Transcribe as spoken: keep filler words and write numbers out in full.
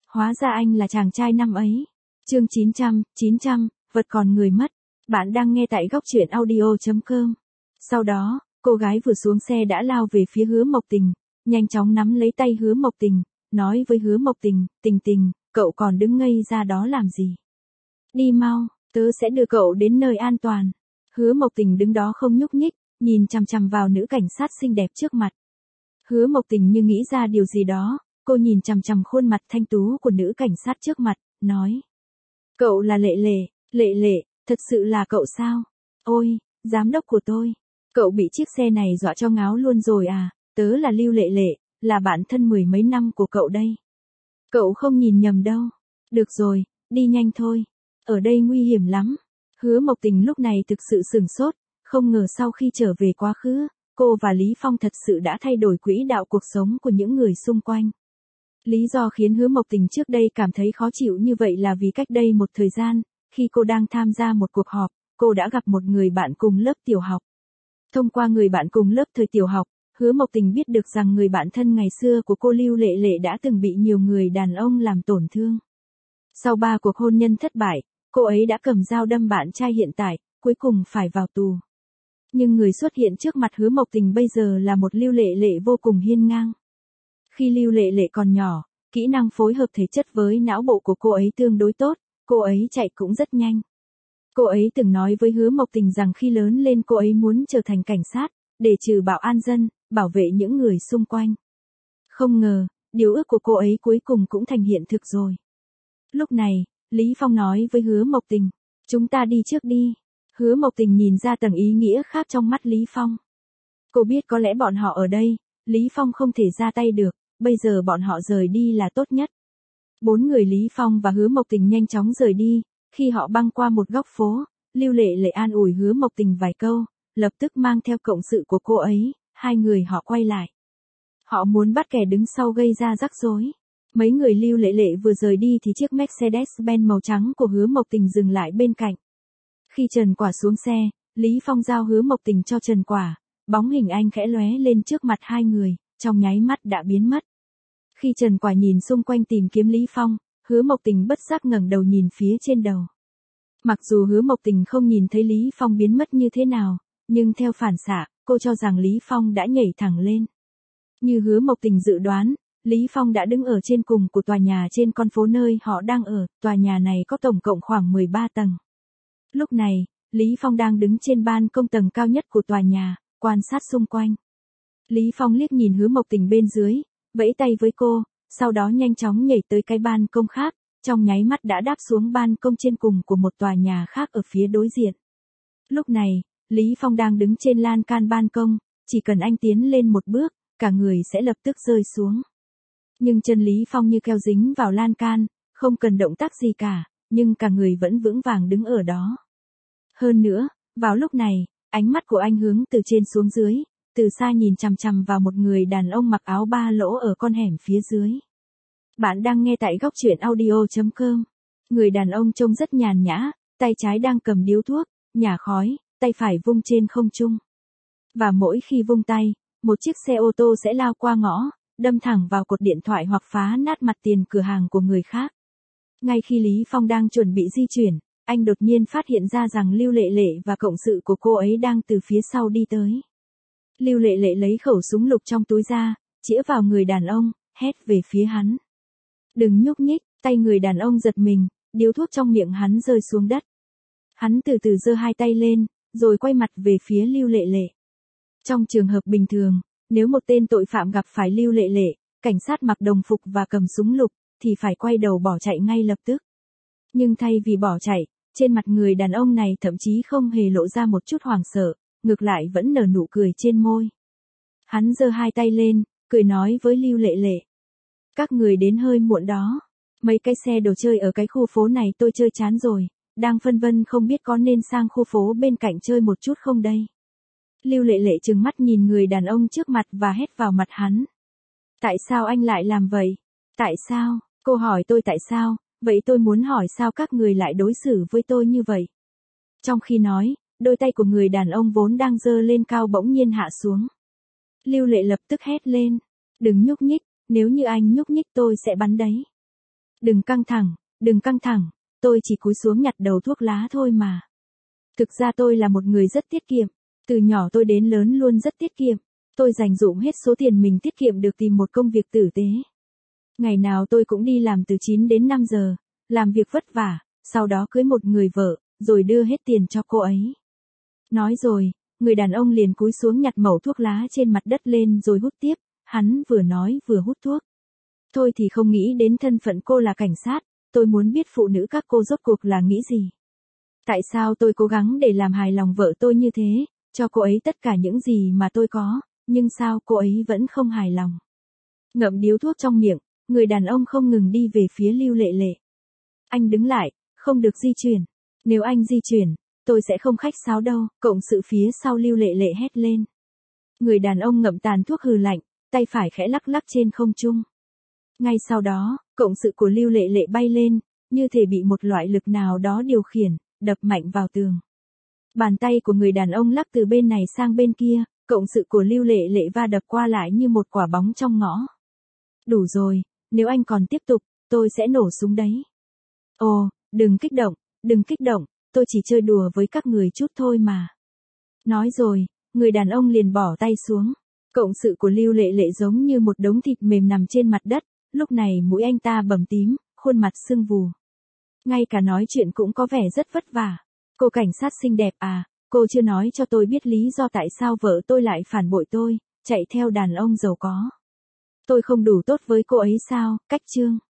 Hóa ra anh là chàng trai năm ấy. Chương chín trăm, chín trăm, vật còn người mất. Bạn đang nghe tại góc truyện audio chấm com. Sau đó, cô gái vừa xuống xe đã lao về phía Hứa Mộc Tình, nhanh chóng nắm lấy tay Hứa Mộc Tình, nói với Hứa Mộc Tình, Tình Tình, cậu còn đứng ngây ra đó làm gì? Đi mau, tớ sẽ đưa cậu đến nơi an toàn. Hứa Mộc Tình đứng đó không nhúc nhích, nhìn chằm chằm vào nữ cảnh sát xinh đẹp trước mặt. Hứa Mộc Tình như nghĩ ra điều gì đó, cô nhìn chằm chằm khuôn mặt thanh tú của nữ cảnh sát trước mặt, nói. Cậu là Lệ Lệ, Lệ Lệ, thật sự là cậu sao? Ôi, giám đốc của tôi, cậu bị chiếc xe này dọa cho ngáo luôn rồi à, tớ là Lưu Lệ Lệ, là bạn thân mười mấy năm của cậu đây. Cậu không nhìn nhầm đâu. Được rồi, đi nhanh thôi, ở đây nguy hiểm lắm. Hứa Mộc Tình lúc này thực sự sửng sốt, không ngờ sau khi trở về quá khứ, cô và Lý Phong thật sự đã thay đổi quỹ đạo cuộc sống của những người xung quanh. Lý do khiến Hứa Mộc Tình trước đây cảm thấy khó chịu như vậy là vì cách đây một thời gian, khi cô đang tham gia một cuộc họp, cô đã gặp một người bạn cùng lớp tiểu học. Thông qua người bạn cùng lớp thời tiểu học, Hứa Mộc Tình biết được rằng người bạn thân ngày xưa của cô Lưu Lệ Lệ đã từng bị nhiều người đàn ông làm tổn thương. Sau ba cuộc hôn nhân thất bại, cô ấy đã cầm dao đâm bạn trai hiện tại, cuối cùng phải vào tù. Nhưng người xuất hiện trước mặt Hứa Mộc Tình bây giờ là một Lưu Lệ Lệ vô cùng hiên ngang. Khi Lưu Lệ Lệ còn nhỏ, kỹ năng phối hợp thể chất với não bộ của cô ấy tương đối tốt, cô ấy chạy cũng rất nhanh. Cô ấy từng nói với Hứa Mộc Tình rằng khi lớn lên cô ấy muốn trở thành cảnh sát, để trừ bạo an dân, bảo vệ những người xung quanh. Không ngờ, điều ước của cô ấy cuối cùng cũng thành hiện thực rồi. Lúc này, Lý Phong nói với Hứa Mộc Tình, chúng ta đi trước đi. Hứa Mộc Tình nhìn ra tầng ý nghĩa khác trong mắt Lý Phong. Cô biết có lẽ bọn họ ở đây, Lý Phong không thể ra tay được, bây giờ bọn họ rời đi là tốt nhất. Bốn người Lý Phong và Hứa Mộc Tình nhanh chóng rời đi, khi họ băng qua một góc phố, Lưu Lệ Lệ an ủi Hứa Mộc Tình vài câu, lập tức mang theo cộng sự của cô ấy, hai người họ quay lại. Họ muốn bắt kẻ đứng sau gây ra rắc rối. Mấy người Lưu Lệ Lệ vừa rời đi thì chiếc Mercedes-Benz màu trắng của Hứa Mộc Tình dừng lại bên cạnh. Khi Trần Quả xuống xe, Lý Phong giao Hứa Mộc Tình cho Trần Quả, bóng hình anh khẽ lóe lên trước mặt hai người, trong nháy mắt đã biến mất. Khi Trần Quả nhìn xung quanh tìm kiếm Lý Phong, Hứa Mộc Tình bất giác ngẩng đầu nhìn phía trên đầu. Mặc dù Hứa Mộc Tình không nhìn thấy Lý Phong biến mất như thế nào, nhưng theo phản xạ, cô cho rằng Lý Phong đã nhảy thẳng lên. Như Hứa Mộc Tình dự đoán, Lý Phong đã đứng ở trên cùng của tòa nhà trên con phố nơi họ đang ở, tòa nhà này có tổng cộng khoảng mười ba tầng. Lúc này, Lý Phong đang đứng trên ban công tầng cao nhất của tòa nhà, quan sát xung quanh. Lý Phong liếc nhìn Hứa Mộc Tình bên dưới, vẫy tay với cô, sau đó nhanh chóng nhảy tới cái ban công khác, trong nháy mắt đã đáp xuống ban công trên cùng của một tòa nhà khác ở phía đối diện. Lúc này, Lý Phong đang đứng trên lan can ban công, chỉ cần anh tiến lên một bước, cả người sẽ lập tức rơi xuống. Nhưng chân Lý Phong như keo dính vào lan can, không cần động tác gì cả, nhưng cả người vẫn vững vàng đứng ở đó. Hơn nữa, vào lúc này, ánh mắt của anh hướng từ trên xuống dưới, từ xa nhìn chằm chằm vào một người đàn ông mặc áo ba lỗ ở con hẻm phía dưới. Bạn đang nghe tại góc truyện audio chấm com. Người đàn ông trông rất nhàn nhã, tay trái đang cầm điếu thuốc, nhả khói, tay phải vung trên không trung. Và mỗi khi vung tay, một chiếc xe ô tô sẽ lao qua ngõ, đâm thẳng vào cột điện thoại hoặc phá nát mặt tiền cửa hàng của người khác. Ngay khi Lý Phong đang chuẩn bị di chuyển, anh đột nhiên phát hiện ra rằng Lưu Lệ Lệ và cộng sự của cô ấy đang từ phía sau đi tới. Lưu Lệ Lệ lấy khẩu súng lục trong túi ra, chĩa vào người đàn ông, hét về phía hắn. Đừng nhúc nhích, tay người đàn ông giật mình, điếu thuốc trong miệng hắn rơi xuống đất. Hắn từ từ giơ hai tay lên, rồi quay mặt về phía Lưu Lệ Lệ. Trong trường hợp bình thường, nếu một tên tội phạm gặp phải Lưu Lệ Lệ, cảnh sát mặc đồng phục và cầm súng lục, thì phải quay đầu bỏ chạy ngay lập tức. Nhưng thay vì bỏ chạy, trên mặt người đàn ông này thậm chí không hề lộ ra một chút hoảng sợ, ngược lại vẫn nở nụ cười trên môi. Hắn giơ hai tay lên, cười nói với Lưu Lệ Lệ. Các người đến hơi muộn đó. Mấy cái xe đồ chơi ở cái khu phố này tôi chơi chán rồi, đang phân vân không biết có nên sang khu phố bên cạnh chơi một chút không đây. Lưu Lệ Lệ trừng mắt nhìn người đàn ông trước mặt và hét vào mặt hắn. Tại sao anh lại làm vậy? Tại sao? Cô hỏi tôi tại sao, vậy tôi muốn hỏi sao các người lại đối xử với tôi như vậy? Trong khi nói, đôi tay của người đàn ông vốn đang giơ lên cao bỗng nhiên hạ xuống. Lưu Lệ lập tức hét lên. Đừng nhúc nhích, nếu như anh nhúc nhích tôi sẽ bắn đấy. Đừng căng thẳng, đừng căng thẳng, tôi chỉ cúi xuống nhặt đầu thuốc lá thôi mà. Thực ra tôi là một người rất tiết kiệm, từ nhỏ tôi đến lớn luôn rất tiết kiệm, tôi dành dụm hết số tiền mình tiết kiệm được tìm một công việc tử tế. Ngày nào tôi cũng đi làm từ chín đến năm giờ, làm việc vất vả, sau đó cưới một người vợ, rồi đưa hết tiền cho cô ấy. Nói rồi, người đàn ông liền cúi xuống nhặt mẩu thuốc lá trên mặt đất lên rồi hút tiếp, hắn vừa nói vừa hút thuốc. Tôi thì không nghĩ đến thân phận cô là cảnh sát, tôi muốn biết phụ nữ các cô rốt cuộc là nghĩ gì. Tại sao tôi cố gắng để làm hài lòng vợ tôi như thế, cho cô ấy tất cả những gì mà tôi có, nhưng sao cô ấy vẫn không hài lòng. Ngậm điếu thuốc trong miệng, người đàn ông không ngừng đi về phía Lưu Lệ Lệ. Anh đứng lại, không được di chuyển. Nếu anh di chuyển, tôi sẽ không khách sáo đâu, cộng sự phía sau Lưu Lệ Lệ hét lên. Người đàn ông ngậm tàn thuốc hừ lạnh, tay phải khẽ lắc lắc trên không trung. Ngay sau đó, cộng sự của Lưu Lệ Lệ bay lên, như thể bị một loại lực nào đó điều khiển, đập mạnh vào tường. Bàn tay của người đàn ông lắc từ bên này sang bên kia, cộng sự của Lưu Lệ Lệ va đập qua lại như một quả bóng trong ngõ. Đủ rồi, nếu anh còn tiếp tục, tôi sẽ nổ súng đấy. Ồ, đừng kích động, đừng kích động, tôi chỉ chơi đùa với các người chút thôi mà. Nói rồi, người đàn ông liền bỏ tay xuống. Cộng sự của Lưu Lệ Lệ giống như một đống thịt mềm nằm trên mặt đất, lúc này mũi anh ta bầm tím, khuôn mặt sưng vù. Ngay cả nói chuyện cũng có vẻ rất vất vả. Cô cảnh sát xinh đẹp à, cô chưa nói cho tôi biết lý do tại sao vợ tôi lại phản bội tôi, chạy theo đàn ông giàu có. Tôi không đủ tốt với cô ấy sao, cách chương.